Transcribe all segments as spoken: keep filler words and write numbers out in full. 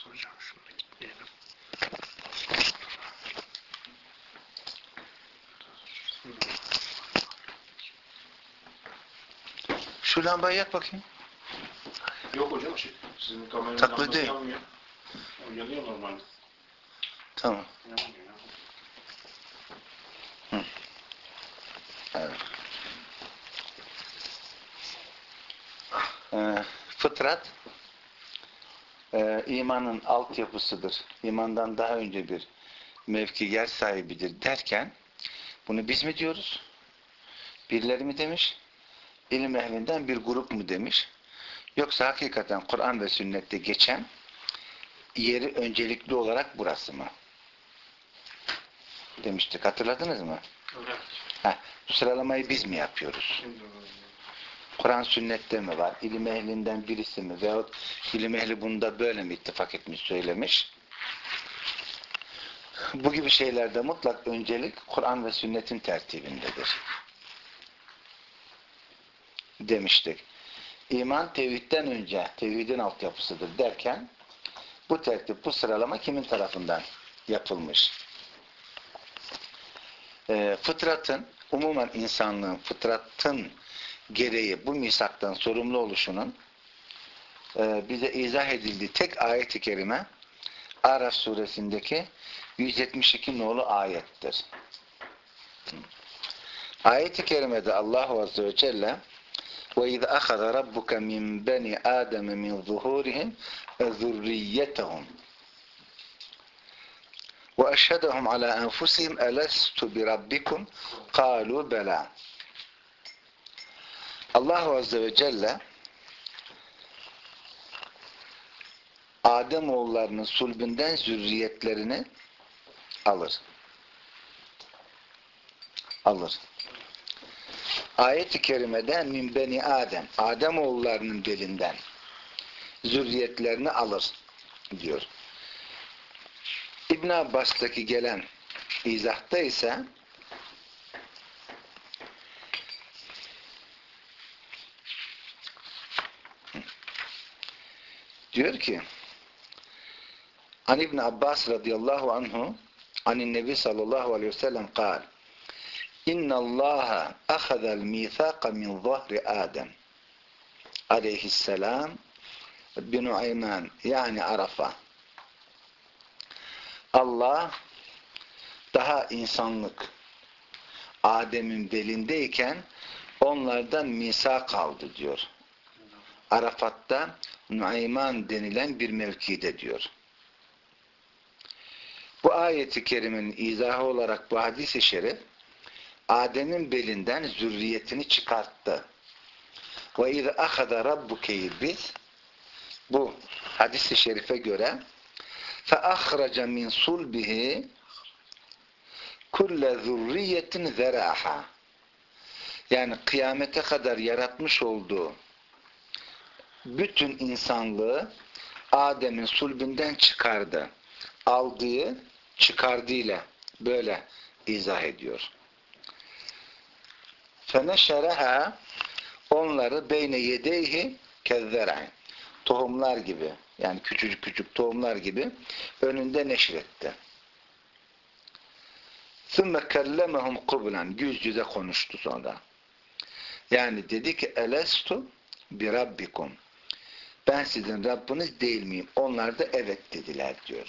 Hocam şunu diyelim. Şu lambayı yak bakayım. Yok hocam şey, sizin kameranın Taklı lambası değil. yanmıyor. O yanıyor normalde. Tamam. Yanmıyor. Hı. Evet. Ee, fıtrat e, imanın altyapısıdır. İmandan daha önce bir mevki yer sahibidir derken bunu biz mi diyoruz? Birileri mi demiş? İlim ehlinden bir grup mu demiş? Yoksa hakikaten Kur'an ve sünnette geçen yeri öncelikli olarak burası mı? Demiştik. Hatırladınız mı? Evet. Heh, bu sıralamayı biz mi yapıyoruz? Kur'an sünnette mi var? İlim ehlinden birisi mi? Veyahut ilim ehli bunda böyle mi ittifak etmiş, söylemiş? Bu gibi şeylerde mutlak öncelik Kur'an ve sünnetin tertibindedir. Demiştik. İman tevhidden önce, tevhidin altyapısıdır derken bu tertip, bu sıralama kimin tarafından yapılmış? E, fıtratın, umumen insanlığın, fıtratın gereği bu misaktan sorumlu oluşunun e, bize izah edildiği tek ayet-i kerime Araf suresindeki yüz yetmiş iki nolu ayettir. Ayet-i kerimede Allahu Azze ve Celle وَاِذْ أَخَذَ رَبُّكَ مِنْ بَنِي آدَمَ مِنْ ظُهُورِهِمْ ذُرِّيَّتَهُمْ وَأَشْهَدَهُمْ عَلَى أَنْفُسِهِمْ أَلَسْتُ بِرَبِّكُمْ قَالُوا بَلَى. Allahu Azze ve Celle Adem oğullarının sulbünden zürriyetlerini alır. Alır. Ayet-i kerimede min beni Adem, Adem oğullarının belinden zürriyetlerini alır diyor. İbn Abbas'taki gelen izahta ise diyor ki An İbn Abbas radıyallahu anhu anin Nebi sallallahu aleyhi ve sellem kal İnna Allaha ahadal mithaq min zahri Adem aleyhisselam bin Nuayman yani Arafa. Allah daha insanlık Adem'in belindeyken onlardan misak aldı diyor. Arafat'ta Nuayman denilen bir mevkide diyor. Bu ayeti kerimenin izahı olarak bu hadis-i şerif Adem'in belinden zürriyetini çıkarttı. Ve iz ahada rabbuke'yi biz bu hadis-i şerife göre fe ahraca min sulbihi kulle zurriyetin zeraha yani kıyamete kadar yaratmış olduğu bütün insanlığı Adem'in sulbünden çıkardı. Aldığı, çıkardığıyla böyle izah ediyor. Feneşereha onları beyne yedeyhi kezzer'in tohumlar gibi yani küçücük küçük tohumlar gibi önünde neşretti. Sümme kellemehum kublen yüz yüze konuştu sonra. Yani dedi ki elestu bi rabbikum ben sizin Rabbiniz değil miyim? Onlar da evet dediler diyor.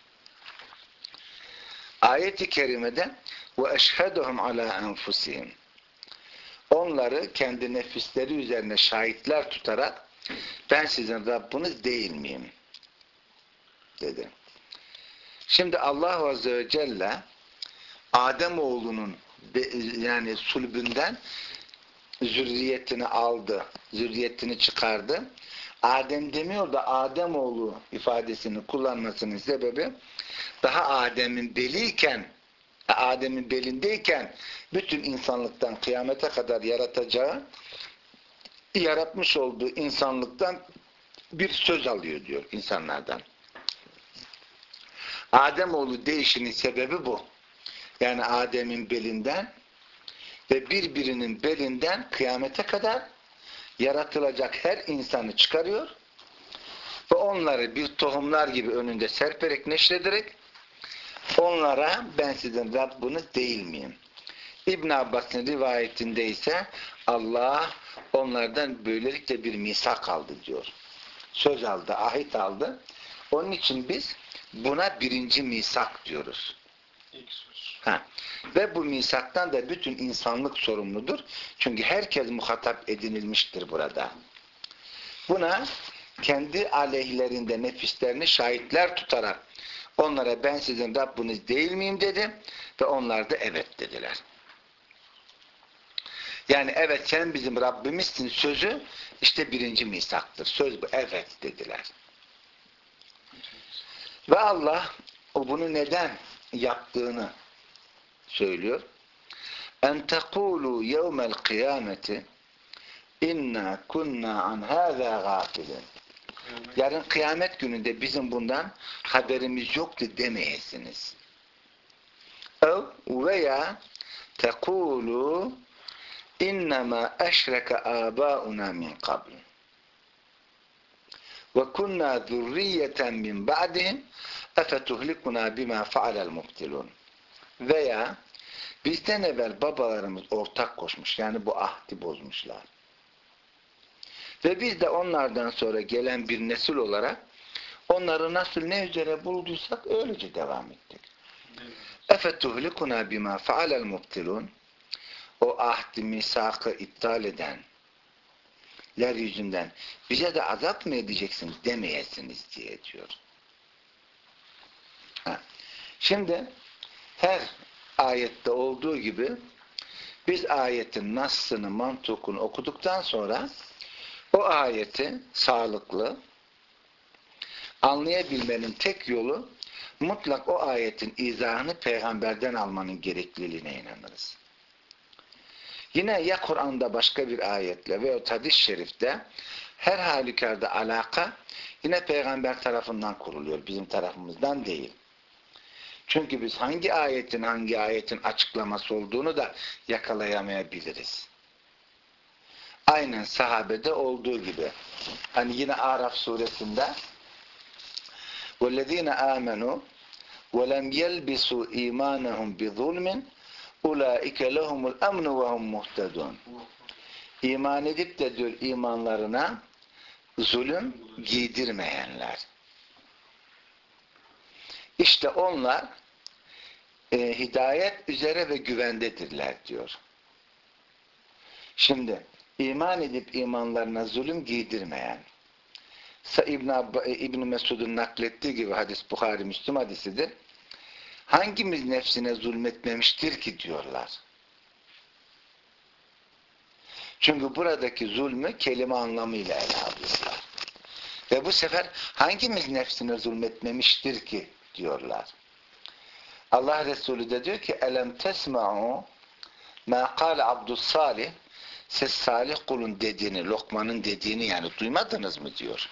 Ayet-i kerimede ve eşheduhum ala enfusihim onları kendi nefisleri üzerine şahitler tutarak ben sizin Rabbiniz değil miyim? Dedi. Şimdi Allah Azze ve Celle Ademoğlunun yani sulbünden zürriyetini aldı. Zürriyetini çıkardı. Adem demiyor da Ademoğlu ifadesini kullanmasının sebebi daha Adem'in beliyken Adem'in belindeyken bütün insanlıktan kıyamete kadar yaratacağı yaratmış olduğu insanlıktan bir söz alıyor diyor insanlardan. Ademoğlu değişinin sebebi bu. Yani Adem'in belinden ve birbirinin belinden kıyamete kadar yaratılacak her insanı çıkarıyor. ve onları bir tohumlar gibi önünde serperek neşrederek onlara ben sizin Rabbiniz değil miyim? İbn Abbas'ın rivayetinde ise Allah onlardan böylelikle bir misak aldı diyor. Söz aldı, ahit aldı. Onun için biz buna birinci misak diyoruz. İlk söz. Ha. Ve bu misaktan da bütün insanlık sorumludur. Çünkü herkes muhatap edinilmiştir burada. Buna kendi aleyhlerinde nefislerini şahitler tutarak onlara ben sizin Rabbiniz değil miyim dedi ve onlar da evet dediler. Yani evet sen bizim Rabbimizsin sözü işte birinci misaktır. Söz bu. Evet dediler. Ve Allah o bunu neden yaptığını söylüyor. En tekulu yevmel kıyameti inna kunna an hâzâ gâfilin. Yarın kıyamet gününde bizim bundan haberimiz yoktu demeyesiniz. Ev veya tekulu innema eşreke âbâuna min qabl ve kunna zurriyeten min ba'dihim efetuhlikuna bima fa'alel mubtilun. Veya bizden evvel babalarımız ortak koşmuş. Yani bu ahdi bozmuşlar. Ve biz de onlardan sonra gelen bir nesil olarak onları nasıl ne üzere bulduysak öylece devam ettik. Efetuhlikuna bima fa'alel mubtilun. O ahdi misakı iptal edenler yüzünden bize de azap mı edeceksiniz demeyesiniz diye diyor. Ha. Şimdi her ayette olduğu gibi biz ayetin nassını, mantukunu okuduktan sonra o ayeti sağlıklı anlayabilmenin tek yolu mutlak o ayetin izahını peygamberden almanın gerekliliğine inanırız. Yine ya Kur'an'da başka bir ayetle veya hadis-i şerifte her halükarda alaka yine peygamber tarafından kuruluyor. Bizim tarafımızdan değil. Çünkü biz hangi ayetin hangi ayetin açıklaması olduğunu da yakalayamayabiliriz. Aynen sahabede olduğu gibi. Hani yine Araf suresinde وَالَّذ۪ينَ آمَنُوا وَلَمْ يَلْبِسُوا اِيمَانَهُمْ بِظُلْمٍ اُولَٰئِكَ لَهُمُ الْاَمْنُ وَهُمْ مُهْتَدُونَ. İman edip de diyor imanlarına zulüm giydirmeyenler. İşte onlar e, hidayet üzere ve güvendedirler diyor. Şimdi iman edip imanlarına zulüm giydirmeyen İbn, İbn Mesud'un naklettiği gibi hadis Buhari Müslüm hadisidir. Hangimiz nefsine zulmetmemiştir ki diyorlar. Çünkü buradaki zulmü kelime anlamıyla ele alıyorlar. Ve bu sefer hangimiz nefsine zulmetmemiştir ki diyorlar. Allah Resulü de diyor ki elem tesma'u ma kâle Abdüssalih siz salih kulun dediğini, Lokman'ın dediğini yani duymadınız mı diyor.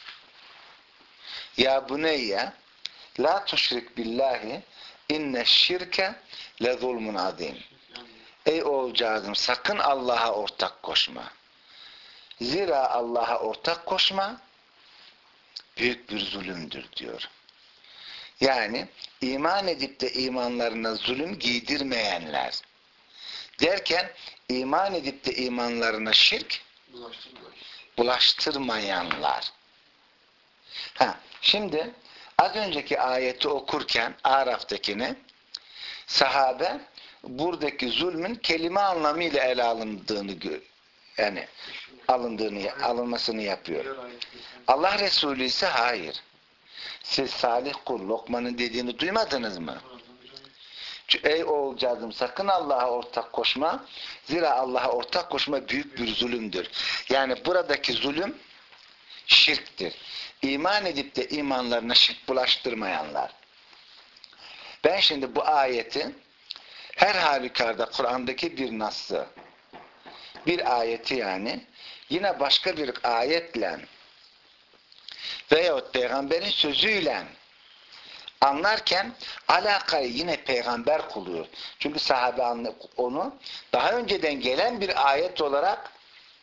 Ya buneyye la tuşrik billahi inne şirke le zulmun azim. Ey oğulcağızım sakın Allah'a ortak koşma. Zira Allah'a ortak koşma büyük bir zulümdür diyor. Yani iman edip de imanlarına zulüm giydirmeyenler derken iman edip de imanlarına şirk bulaştırmayanlar. Ha, şimdi az önceki ayeti okurken Araf'takini sahabe buradaki zulmün kelime anlamıyla ele alındığını yani alındığını alınmasını yapıyor. Allah Resulü ise hayır. Siz salih kul Lokman'ın dediğini duymadınız mı? Ey oğulcağızım sakın Allah'a ortak koşma. Zira Allah'a ortak koşma büyük bir zulümdür. Yani buradaki zulüm şirktir. İman edip de imanlarına şirk bulaştırmayanlar. Ben şimdi bu ayeti her halükarda Kur'an'daki bir nassı, bir ayeti yani yine başka bir ayetle veyahut peygamberin sözüyle anlarken alakayı yine peygamber kılıyor. Çünkü sahabe onu daha önceden gelen bir ayet olarak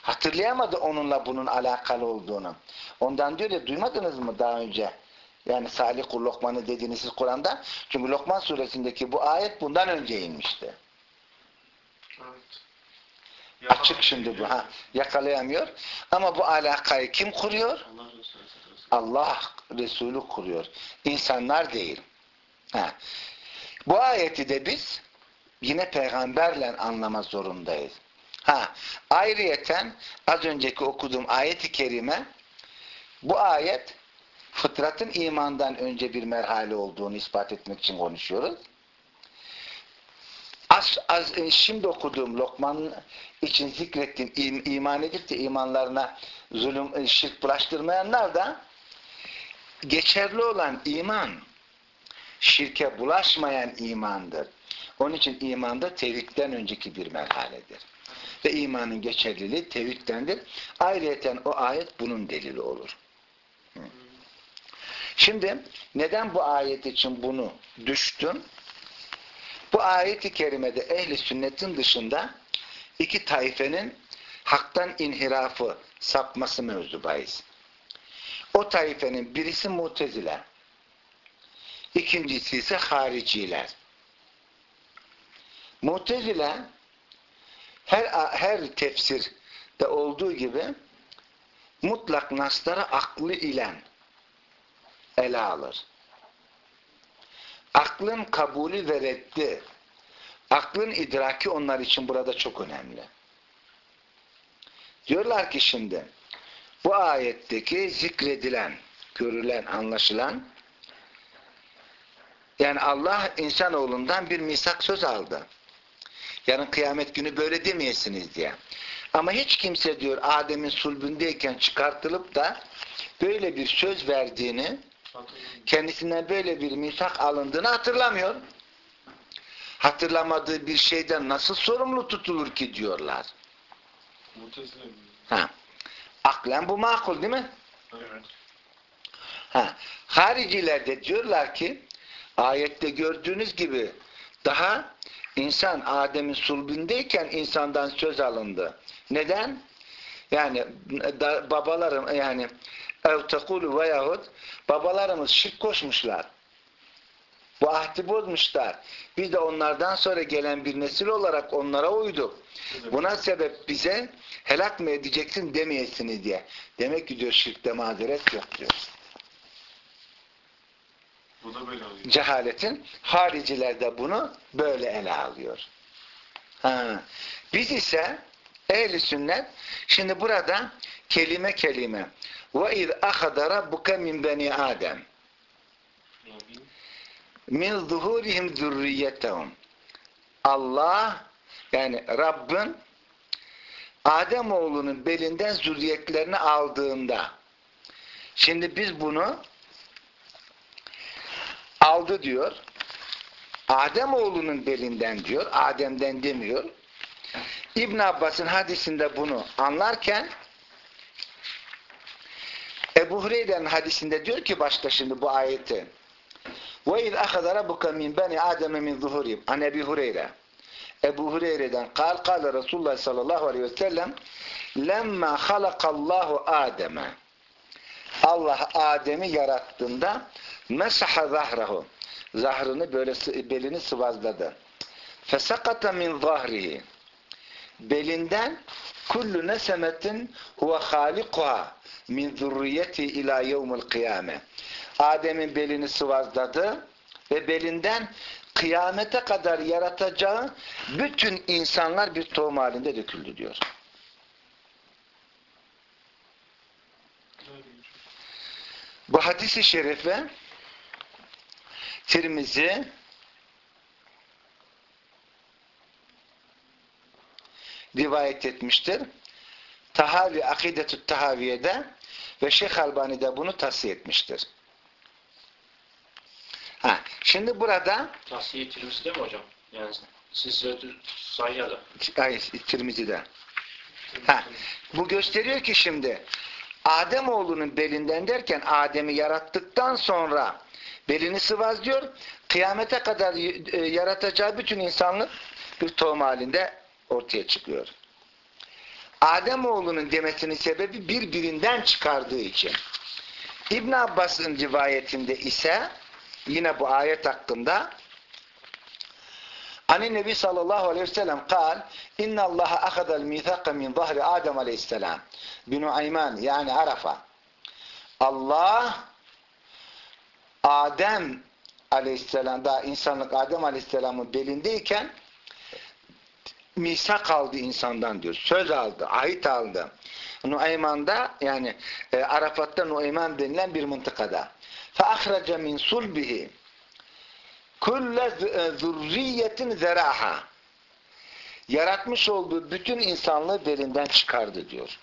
Hatırlayamadı onunla bunun alakalı olduğunu. Ondan diyor ya, duymadınız mı daha önce? Yani Salih kul Lokman'ı dediğiniz siz Kur'an'da. Çünkü Lokman suresindeki bu ayet bundan önce inmişti. Evet. Açık şimdi bu. Ha, yakalayamıyor. Ama bu alakayı kim kuruyor? Allah Resulü. Allah Resulü kuruyor. İnsanlar değil. Ha. Bu ayeti de biz yine peygamberle anlama zorundayız. Ha, ayrıyeten az önceki okuduğum ayet-i kerime, bu ayet fıtratın imandan önce bir merhale olduğunu ispat etmek için konuşuyoruz. Az, az, şimdi okuduğum Lokman için zikrettiğim im, iman edip de imanlarına zulüm, şirk bulaştırmayanlar da geçerli olan iman şirke bulaşmayan imandır. Onun için imanda tevhidden önceki bir merhaledir. Ve imanın geçerliliği tevhiddendir. Ayrıyeten o ayet bunun delili olur. Şimdi neden bu ayet için bunu düştüm? Bu ayet-i kerimede ehli sünnetin dışında iki taifenin haktan inhirafı, sapması mevzu bahis. O taifenin birisi Mu'tezile, ikincisi ise hariciler. Mu'tezile her her tefsirde olduğu gibi mutlak nasları aklı ile ele alır. Aklın kabulü ve reddi, aklın idraki onlar için burada çok önemli. Diyorlar ki şimdi, bu ayetteki zikredilen, görülen, anlaşılan, yani Allah insanoğlundan bir misak söz aldı. Yarın kıyamet günü böyle demeyesiniz diye. Ama hiç kimse diyor Adem'in sulbündeyken çıkartılıp da böyle bir söz verdiğini, kendisinden böyle bir misak alındığını hatırlamıyor. Hatırlamadığı bir şeyden nasıl sorumlu tutulur ki diyorlar. Ha. Aklen bu makul değil mi? Evet. Ha. Hariciler de diyorlar ki ayette gördüğünüz gibi daha insan Adem'in sulbündeyken insandan söz alındı. Neden? Yani da, babalarım yani ev tekulu veyahut babalarımız şirk koşmuşlar. Bu ahdi bozmuşlar. Biz de onlardan sonra gelen bir nesil olarak onlara uyduk. Buna sebep bize helak mı edeceksin demeyesiniz diye. Demek ki diyor şirkte mazeret yok diyor. Bu da böyle oluyor. Cehaletin hariciler de bunu böyle ele alıyor. Ha. Biz ise ehl-i sünnet şimdi burada kelime kelime وَاِذْ اَخَذَ رَبُّكَ مِنْ بَنِي آدَمٍ min zuhurihim zürriyetehum. Allah yani Rabbin Adem oğlunun belinden zürriyetlerini aldığında, şimdi biz bunu aldı diyor. Adem oğlunun belinden diyor. Adem'den demiyor. İbn Abbas'ın hadisinde bunu anlarken Ebu Hureyre'nin hadisinde diyor ki başta şimdi bu ayeti وَاِذْ أَخَذَ رَبُّكَ مِنْ بَنِي آدَمَ مِنْ ظُهُورِهِمْ An Ebi Hureyre. Ebu Hureyre'den kal kal Resulullah sallallahu aleyhi ve sellem lemma halakallahu Adem'e Allah Adem'i yarattığında mesaha zahrahu zahrını böyle belini sıvazladı. Fesakata min zahrihi belinden kullu nesemetin huve halikuha min zurriyeti ila yevmil kıyame. Adem'in belini sıvazladı ve belinden kıyamete kadar yaratacağı bütün insanlar bir tohum halinde döküldü diyor. Bu hadis-i şerife Tirmizi rivayet etmiştir. Tahavi Akidetü Tahaviye'de ve Şeyh Albani de bunu tavsiye etmiştir. Ha, şimdi burada Tahsiye Tirmizi'de mi hocam? Yani Silsiletü Sahiha'da. hayır, Tirmizi'de. Ha, bu gösteriyor ki şimdi Adem oğlunun belinden derken Adem'i yarattıktan sonra belini sıvazlıyor. Kıyamete kadar yaratacağı bütün insanlık bir tohum halinde ortaya çıkıyor. Ademoğlunun demesinin sebebi birbirinden çıkardığı için. İbn Abbas'ın rivayetinde ise yine bu ayet hakkında Ani Nebi sallallahu aleyhi ve sellem kal inna Allaha ahadal mithaka min zahri Adem aleyhisselam binu ayman yani Arafa. Allah Adem aleyhisselam daha insanlık Adem aleyhisselamın belindeyken misak aldı insandan diyor. Söz aldı, ahit aldı. Nuayman'da yani e, Arafat'ta Nuayman denilen bir mıntıkada. فَاَخْرَجَ مِنْ صُلْبِهِ كُلَّ ذُرِّيَّةٍ زَرَاحًا yaratmış olduğu bütün insanlığı belinden çıkardı diyor.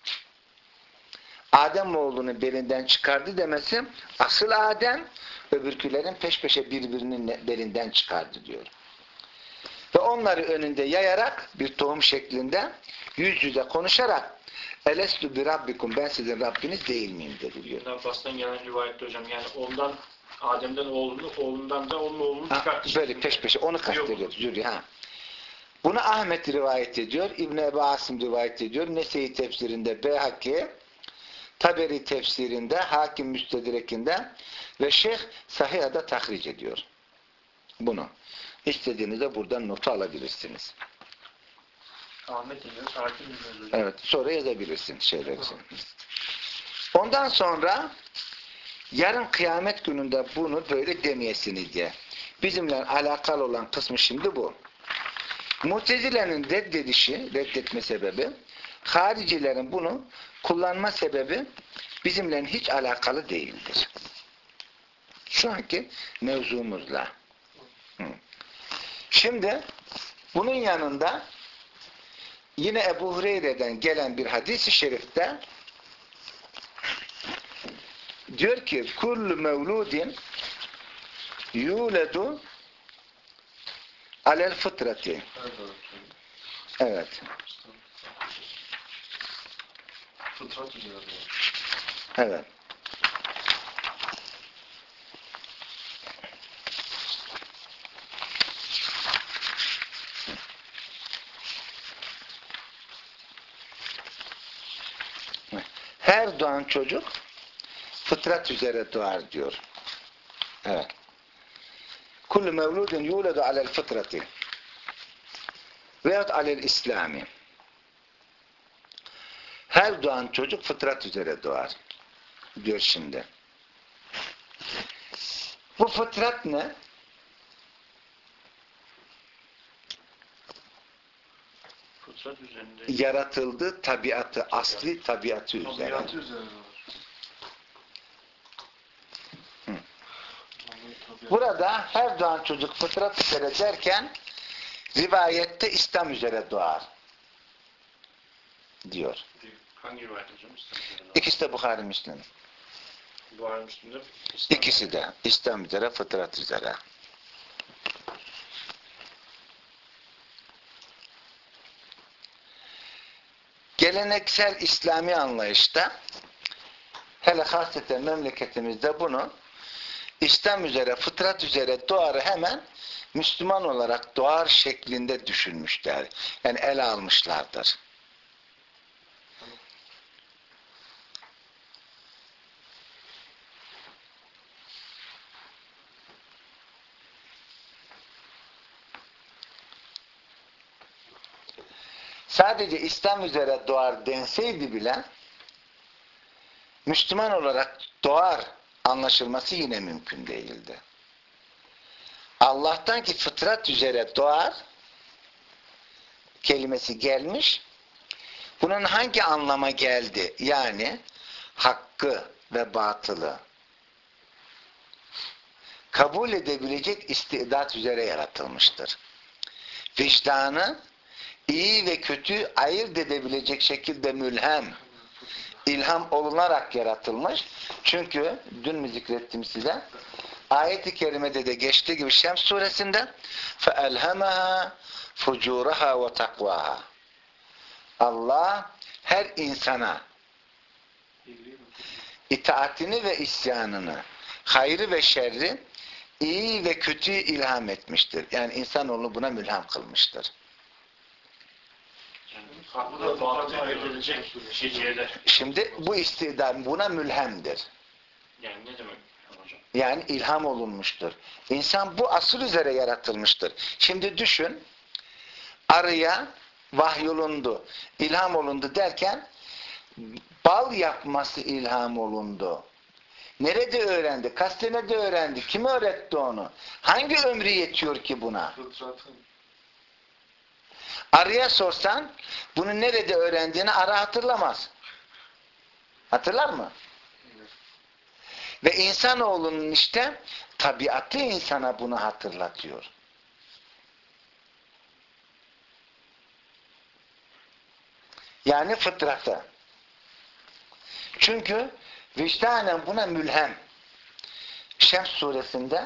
Ademoğlunun belinden çıkardı demesi asıl Adem öbürkülerin peş peşe birbirinin belinden çıkardı diyor. Ve onları önünde yayarak bir tohum şeklinde yüz yüze konuşarak Elestü bi Rabbikum ben sizin Rabbiniz değil miyim dedi diyor. İbn Abbas'tan gelen rivayette hocam yani ondan Adem'den oğlunu, oğlundan da onun oğlunu çıkarttı. Böyle peş peşe onu kastediyor. Zürri, ha. Bunu Ahmet rivayet ediyor. İbn Ebu Asım rivayet ediyor. Nese'yi tefsirinde Beyhaki, Taberi tefsirinde, Hakim Müstedrek'inde ve Şeyh Sahiha'da tahric ediyor. Bunu. İstediğinizde buradan notu alabilirsiniz. Ahmet dinliyoruz, Hakim dinliyoruz hocam. Evet. Sonra yazabilirsin şeyleri. Ondan sonra yarın kıyamet gününde bunu böyle demeyesiniz diye. Bizimle alakalı olan kısmı şimdi bu. Mutezile'nin reddedişi, reddetme sebebi, haricilerin bunu kullanma sebebi bizimle hiç alakalı değildir. Şu anki mevzumuzla. Hı. Şimdi bunun yanında yine Ebu Hureyre'den gelen bir hadis-i şerifte diyor ki kullu mevludin yuledu alel fıtrati. Evet. Fıtrat üzere. Evet. Her doğan çocuk fıtrat üzere doğar diyor. Evet. Kullu mevludun yuledu alel fıtrati veyahut alel İslami. Her doğan çocuk fıtrat üzere doğar. Diyor şimdi. Bu fıtrat ne? Fıtrat üzerinde. Yaratıldı tabiatı, asli tabiatı üzere. Tabiatı üzere. Hı. Burada her doğan çocuk fıtrat üzere derken rivayette İslam üzere doğar. Diyor. Hangi rivayet hocam? İkisi de Buhari Müslim. Buhari Müslim'de İslam. İkisi de İslam üzere, fıtrat üzere. Geleneksel İslami anlayışta hele hasreten memleketimizde bunu İslam üzere, fıtrat üzere doğarı hemen Müslüman olarak doğar şeklinde düşünmüşler. Yani ele almışlardır. Sadece İslam üzere doğar denseydi bile Müslüman olarak doğar anlaşılması yine mümkün değildi. Allah'tan ki fıtrat üzere doğar kelimesi gelmiş. Bunun hangi anlama geldi? Yani hakkı ve batılı kabul edebilecek istidat üzere yaratılmıştır. Vicdanı iyi ve kötü ayırt edebilecek şekilde mülhem, ilham olunarak yaratılmış. Çünkü dün mü zikrettim size? Ayet-i kerimede de geçtiği gibi Şems suresinde فَاَلْهَمَهَا فُجُورَهَا وَتَقْوَاهَا Allah her insana itaatini ve isyanını, hayrı ve şerri, iyi ve kötüyü ilham etmiştir. Yani insanoğlu buna mülham kılmıştır. Yani Haklı batıl ayırt edilecek şeciyede. Şimdi bu istidam buna mülhemdir. Yani ne demek hocam? Yani ilham olunmuştur. İnsan bu asıl üzere yaratılmıştır. Şimdi düşün, arıya vahyolundu, ilham olundu derken bal yapması ilham olundu. Nerede öğrendi? Kaç senede öğrendi? Kim öğretti onu? Hangi ömrü yetiyor ki buna? Arıya sorsan bunu nerede öğrendiğini arı hatırlamaz. Hatırlar mı? Ve insanoğlunun işte tabiatı insana bunu hatırlatıyor. Yani fıtratı. Çünkü vicdanen buna mülhem. Şems suresinde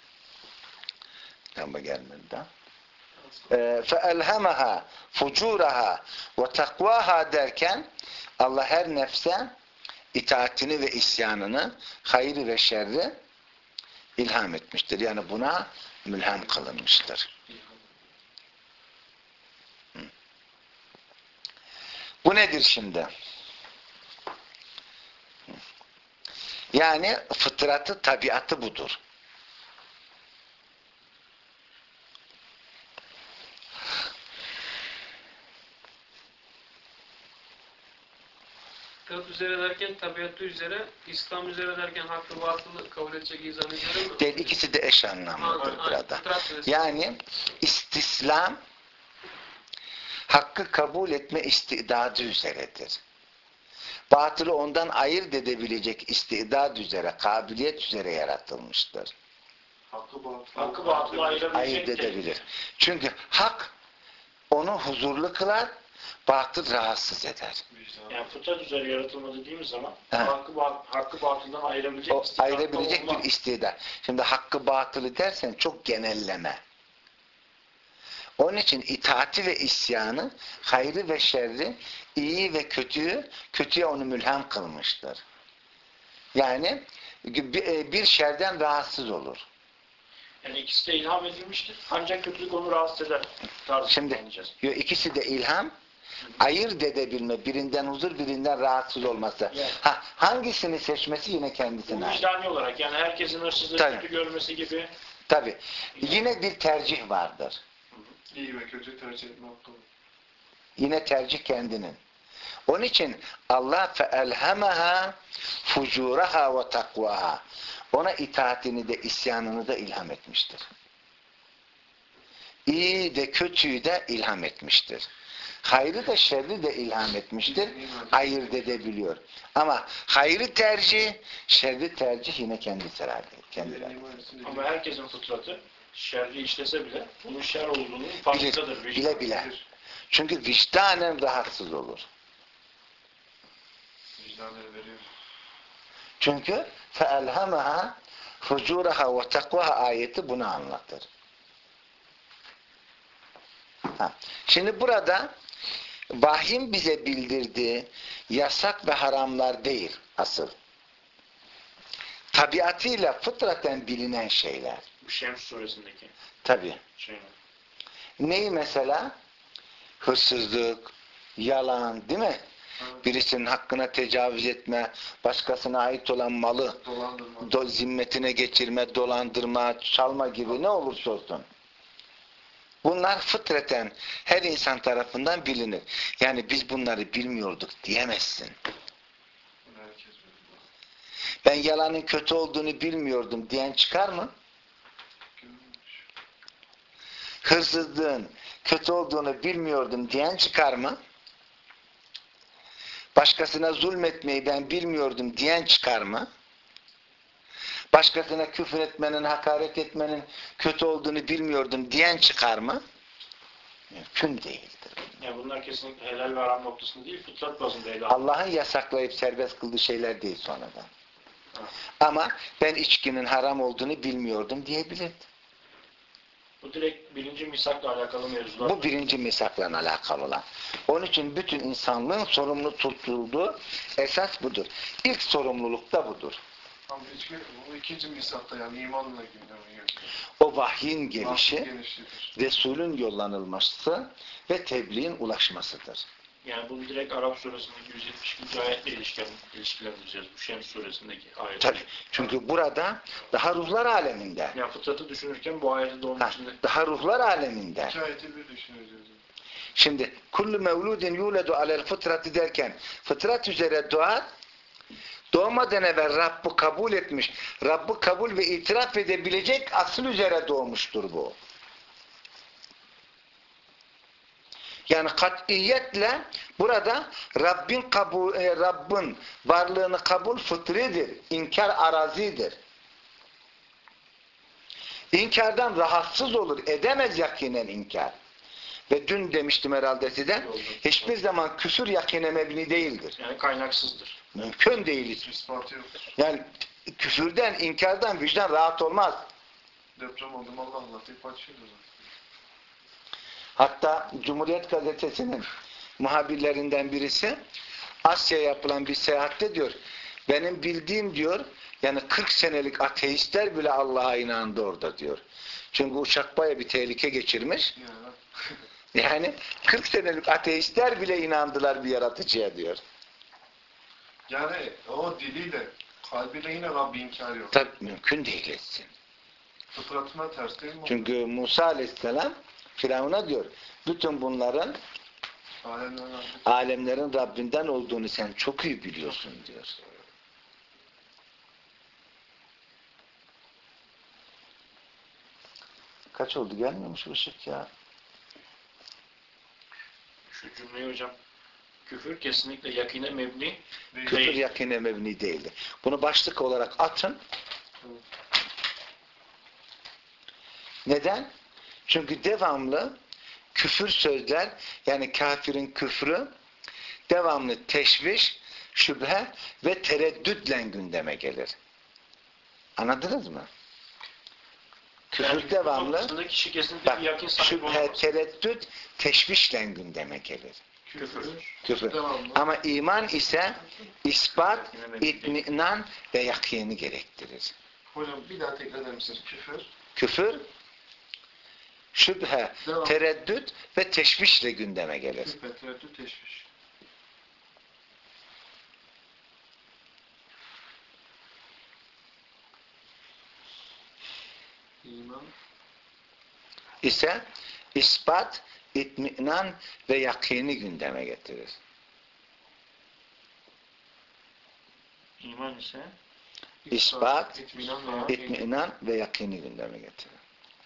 ama gelmedi daha. فَاَلْهَمَهَا فُجُورَهَا وَتَقْوَاهَا derken Allah her nefse itaatini ve isyanını, hayrı ve şerri ilham etmiştir. Yani buna mülhem kılınmıştır. Bu nedir şimdi? Yani fıtratı, tabiatı budur. Fıtrat üzere derken tabiatı üzere, İslam üzere derken hakkı batılı kabul edecek izan üzere mi? Değil, ikisi de eş anlamlıdır Aynen, burada. fıtrat üzere. Yani istislam hakkı kabul etme istidadı üzeredir. Batılı ondan ayırt edebilecek istidad üzere, kabiliyet üzere yaratılmıştır. Hakkı batıl. Hakkı batıl ayırabilecek. Ayırt edebilir. Çünkü hak onu huzurlu kılar, batıl rahatsız eder. Yani fıtrat üzere yaratılma dediğimiz zaman Ha. hakkı, ba hakkı batıldan ayırabilecek O istidatta ayırabilecek olma. bir istidad. Şimdi hakkı batılı dersen çok genelleme. Onun için itaati ve isyanı, hayrı ve şerri, iyi ve kötüyü, kötüye onu mülhem kılmıştır. Yani bir şerden rahatsız olur. Yani ikisi de ilham edilmiştir. Ancak kötülük onu rahatsız eder. Şimdi ikisi de ilham, ayırt edebilme, birinden huzur, birinden rahatsız olması. Evet. Ha, hangisini seçmesi yine kendisine ait. Vicdani olarak yani herkesin hırsızlığı Tabii. kötü görmesi gibi. Tabii. Yine bir tercih vardır. İyi ve kötü tercih etme hakkı var. Yine tercih kendinin. Onun için Allah فَاَلْهَمَهَا فُجُورَهَا وَتَقْوَاهَا ona itaatini de isyanını da ilham etmiştir. İyi de kötüyü de ilham etmiştir. Hayrı da şerri de ilham etmiştir. Ayırt edebiliyor. Ama hayrı tercih, şerri tercih yine kendisi kendileri. Ama herkesin fıtratı şerri işlese bile bunun şer olduğunu farkındadır. Bilir, bile bile. Çünkü vicdanen rahatsız olur. Vicdanları veriyor. Çünkü فَاَلْهَمَهَا فُجُورَهَا وَتَقْوَهَا ayeti bunu anlatır. Ha. Şimdi burada vahyin bize bildirdiği yasak ve haramlar değil asıl. Tabiatıyla fıtraten bilinen şeyler. Bu Şems suresindeki. Tabii. Şey. Neyi mesela? Hırsızlık, yalan, değil mi? Birisinin hakkına tecavüz etme, başkasına ait olan malı do, zimmetine geçirme, dolandırma, çalma gibi ne olursa olsun. Bunlar fıtraten her insan tarafından bilinir. Yani biz bunları bilmiyorduk diyemezsin. Ben yalanın kötü olduğunu bilmiyordum diyen çıkar mı? Hırsızlığın kötü olduğunu bilmiyordum diyen çıkar mı? Başkasına zulmetmeyi ben bilmiyordum diyen çıkar mı? Başkasına küfür etmenin, hakaret etmenin kötü olduğunu bilmiyordum diyen çıkar mı? Mümkün değildir. Yani bunlar kesinlikle helal ve haram noktasında değil, fıtrat bazında helal. Allah'ın yasaklayıp serbest kıldığı şeyler değil sonradan. Ha. Ama ben içkinin haram olduğunu bilmiyordum diyebilirdi. Bu direkt birinci misakla alakalı mevzular. Bu birinci misakla alakalı olan. Onun için bütün insanlığın sorumlu tutulduğu esas budur. İlk sorumluluk da budur. Ama içki, bu ikinci misakta yani imanla gündeme geliyor. O vahyin gelişi, Vahyin genişlidir. Resul'ün yollanılması ve tebliğin ulaşmasıdır. Yani bunu direkt Arap suresindeki yüz yetmiş ikinci ayetle ilişkilen, ilişkilendireceğiz. Bu Şems suresindeki ayet. Tabii. Çünkü burada daha ruhlar aleminde. Yani fıtratı düşünürken bu ayeti de onun Ha, içinde. daha ruhlar aleminde. İki ayeti bir düşüneceğiz. Şimdi kullu mevludin yuledu alel fıtratı derken fıtrat üzere doğar, doğmadan evvel Rabb'ı kabul etmiş, Rabb'ı kabul ve itiraf edebilecek asıl üzere doğmuştur bu. Yani katiyetle burada Rabbin kabul, e, Rabbin varlığını kabul fıtridir, inkar arazidir. İnkardan rahatsız olur, edemez yakinen inkar. Ve dün demiştim herhalde size, hiçbir zaman küfür yakine mebni değildir. Yani kaynaksızdır. Mümkün değil. İspatı yok. Yani küfürden, inkardan vicdan rahat olmaz. Deprem oldu Allah Allah deyip açıyoruz. Hatta Cumhuriyet Gazetesi'nin muhabirlerinden birisi Asya'ya yapılan bir seyahatte diyor, benim bildiğim diyor, yani kırk senelik ateistler bile Allah'a inandı orada diyor. Çünkü uçak baya bir tehlike geçirmiş. Ya. Yani kırk senelik ateistler bile inandılar bir yaratıcıya diyor. Yani o diliyle, kalbiyle yine Rabbi inkar yok. Tabii mümkün değil etsin. Fıtratına ters değil mi? Çünkü Musa Aleyhisselam Firavun'a diyor, bütün bunların Alemler Rabbi. alemlerin Rabbinden olduğunu sen çok iyi biliyorsun diyor. Kaç oldu? Gelmiyormuş ışık ya. Şu cümleyi hocam, küfür kesinlikle yakine mebni Küfür değil. yakine mebni değildi. Bunu başlık olarak atın. Neden? Çünkü devamlı küfür sözler, yani kafirin küfrü devamlı teşviş, şüphe ve tereddütle gündeme gelir. Anladınız mı? Küfür Yani devamlı konusunda kişi kesinlikle bak, bir yakin sahibi şüphe, olamaz. tereddüt, teşvişle gündeme gelir. Küfür. Küfür. Devamlı. Ama iman ise ispat, itminan ve yakini gerektirir. Hocam bir daha tekrar eder misiniz? Küfür. Küfür, şüphe, Devam. tereddüt ve teşvişle gündeme gelir. Şüphe, tereddüt, teşviş. İman. İse ispat, itminan ve yakini gündeme getirir. İman ise İspat, itminan ve yakin. itminan ve yakini gündeme getirir.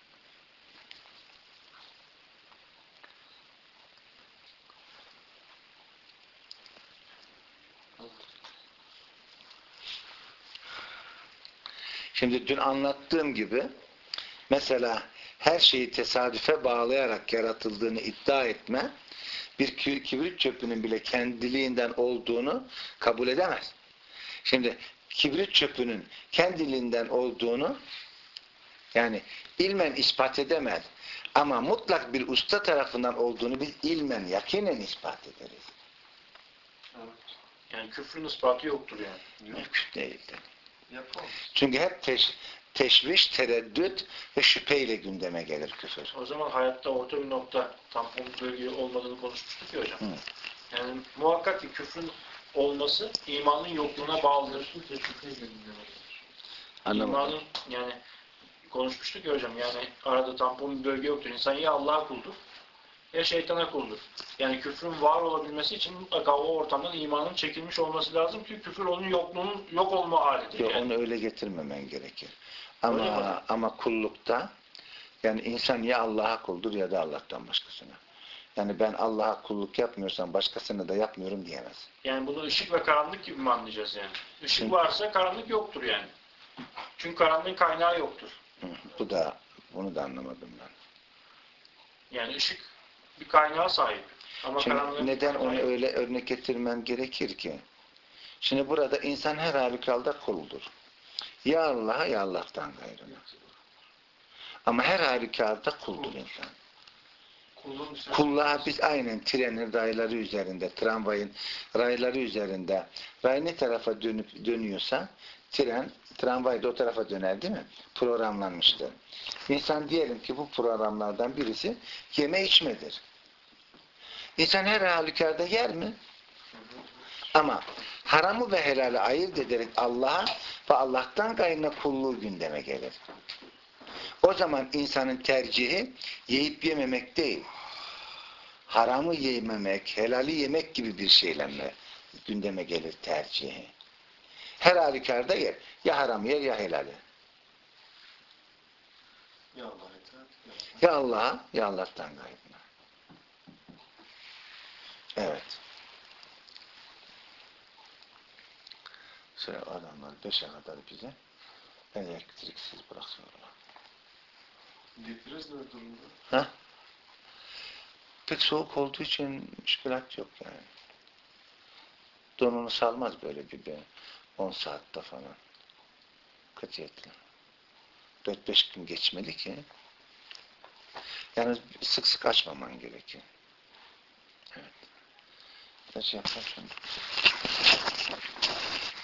Şimdi dün anlattığım gibi mesela her şeyi tesadüfe bağlayarak yaratıldığını iddia etme bir kibrit çöpünün bile kendiliğinden olduğunu kabul edemez. Şimdi kibrit çöpünün kendiliğinden olduğunu yani ilmen ispat edemez. Ama mutlak bir usta tarafından olduğunu biz ilmen, yakinen ispat ederiz. Evet. yani küfrün ispatı yoktur yani. Mümkün değildir. Yapamaz. Çünkü hep teş, teşviş, tereddüt ve şüpheyle gündeme gelir küfür. O zaman hayatta orta bir nokta, tampon bölge olmadığını konuşmuştuk ya hocam. Hı. Yani muhakkak ki küfrün olması imanın yokluğuna bağlıdır. Anlamadım. İmanın yani konuşmuştuk ya hocam, yani arada tampon bir bölge yoktur. İnsan ya Allah'a kuldur ya şeytana kuldur. Yani küfrün var olabilmesi için mutlaka o ortamdan imanın çekilmiş olması lazım ki küfür onun yokluğunun yok olma halidir. Yok, Yani. onu öyle getirmemen gerekir. Öyle mi? Ama ama kullukta yani insan ya Allah'a kuldur ya da Allah'tan başkasına. Yani ben Allah'a kulluk yapmıyorsam başkasına da yapmıyorum diyemez. Yani bunu ışık ve karanlık gibi mi anlayacağız yani? Işık Çünkü- varsa karanlık yoktur yani. Çünkü karanlığın kaynağı yoktur. Hı, bu da bunu da anlamadım ben. Yani ışık bir kaynağa sahip. Ama Şimdi karanlığın neden kaynağı onu yok. öyle örnek getirmem gerekir ki? Şimdi burada insan her halükarda kuldur. Ya Allah'a ya Allah'tan gayrına. Ama her halükarda kuldur insan. Kulluğun dışarı- Kulluğa biz aynen trenin rayları üzerinde, tramvayın rayları üzerinde ray ne tarafa dönüp dönüyorsa tren, tramvay da o tarafa döner değil mi? Programlanmıştır. İnsan diyelim ki bu programlardan birisi yeme içmedir. İnsan her halükarda yer mi? Ama haramı ve helali ayırt ederek Allah'a ve Allah'tan gayrına kulluğu gündeme gelir. O zaman insanın tercihi yiyip yememek değil, haramı yememek, helali yemek gibi bir şeyle gündeme gelir tercihi. Her halükarda yer. Ya haram yer ya helali. Ya Allah'a itaat, Ya Allah'a ya Allah'tan gayrına. Evet. Şöyle adamlar beşe kadar bize elektriksiz bırakıyorlar. Getiririz ne durumda? Ha? Pek soğuk olduğu için müşkülat yok yani. Donunu salmaz böyle bir on saatte falan. Katiyetle. dört beş gün geçmeli ki. Yani sık sık açmaman gerekiyor. Evet. Kaç yapar şimdi?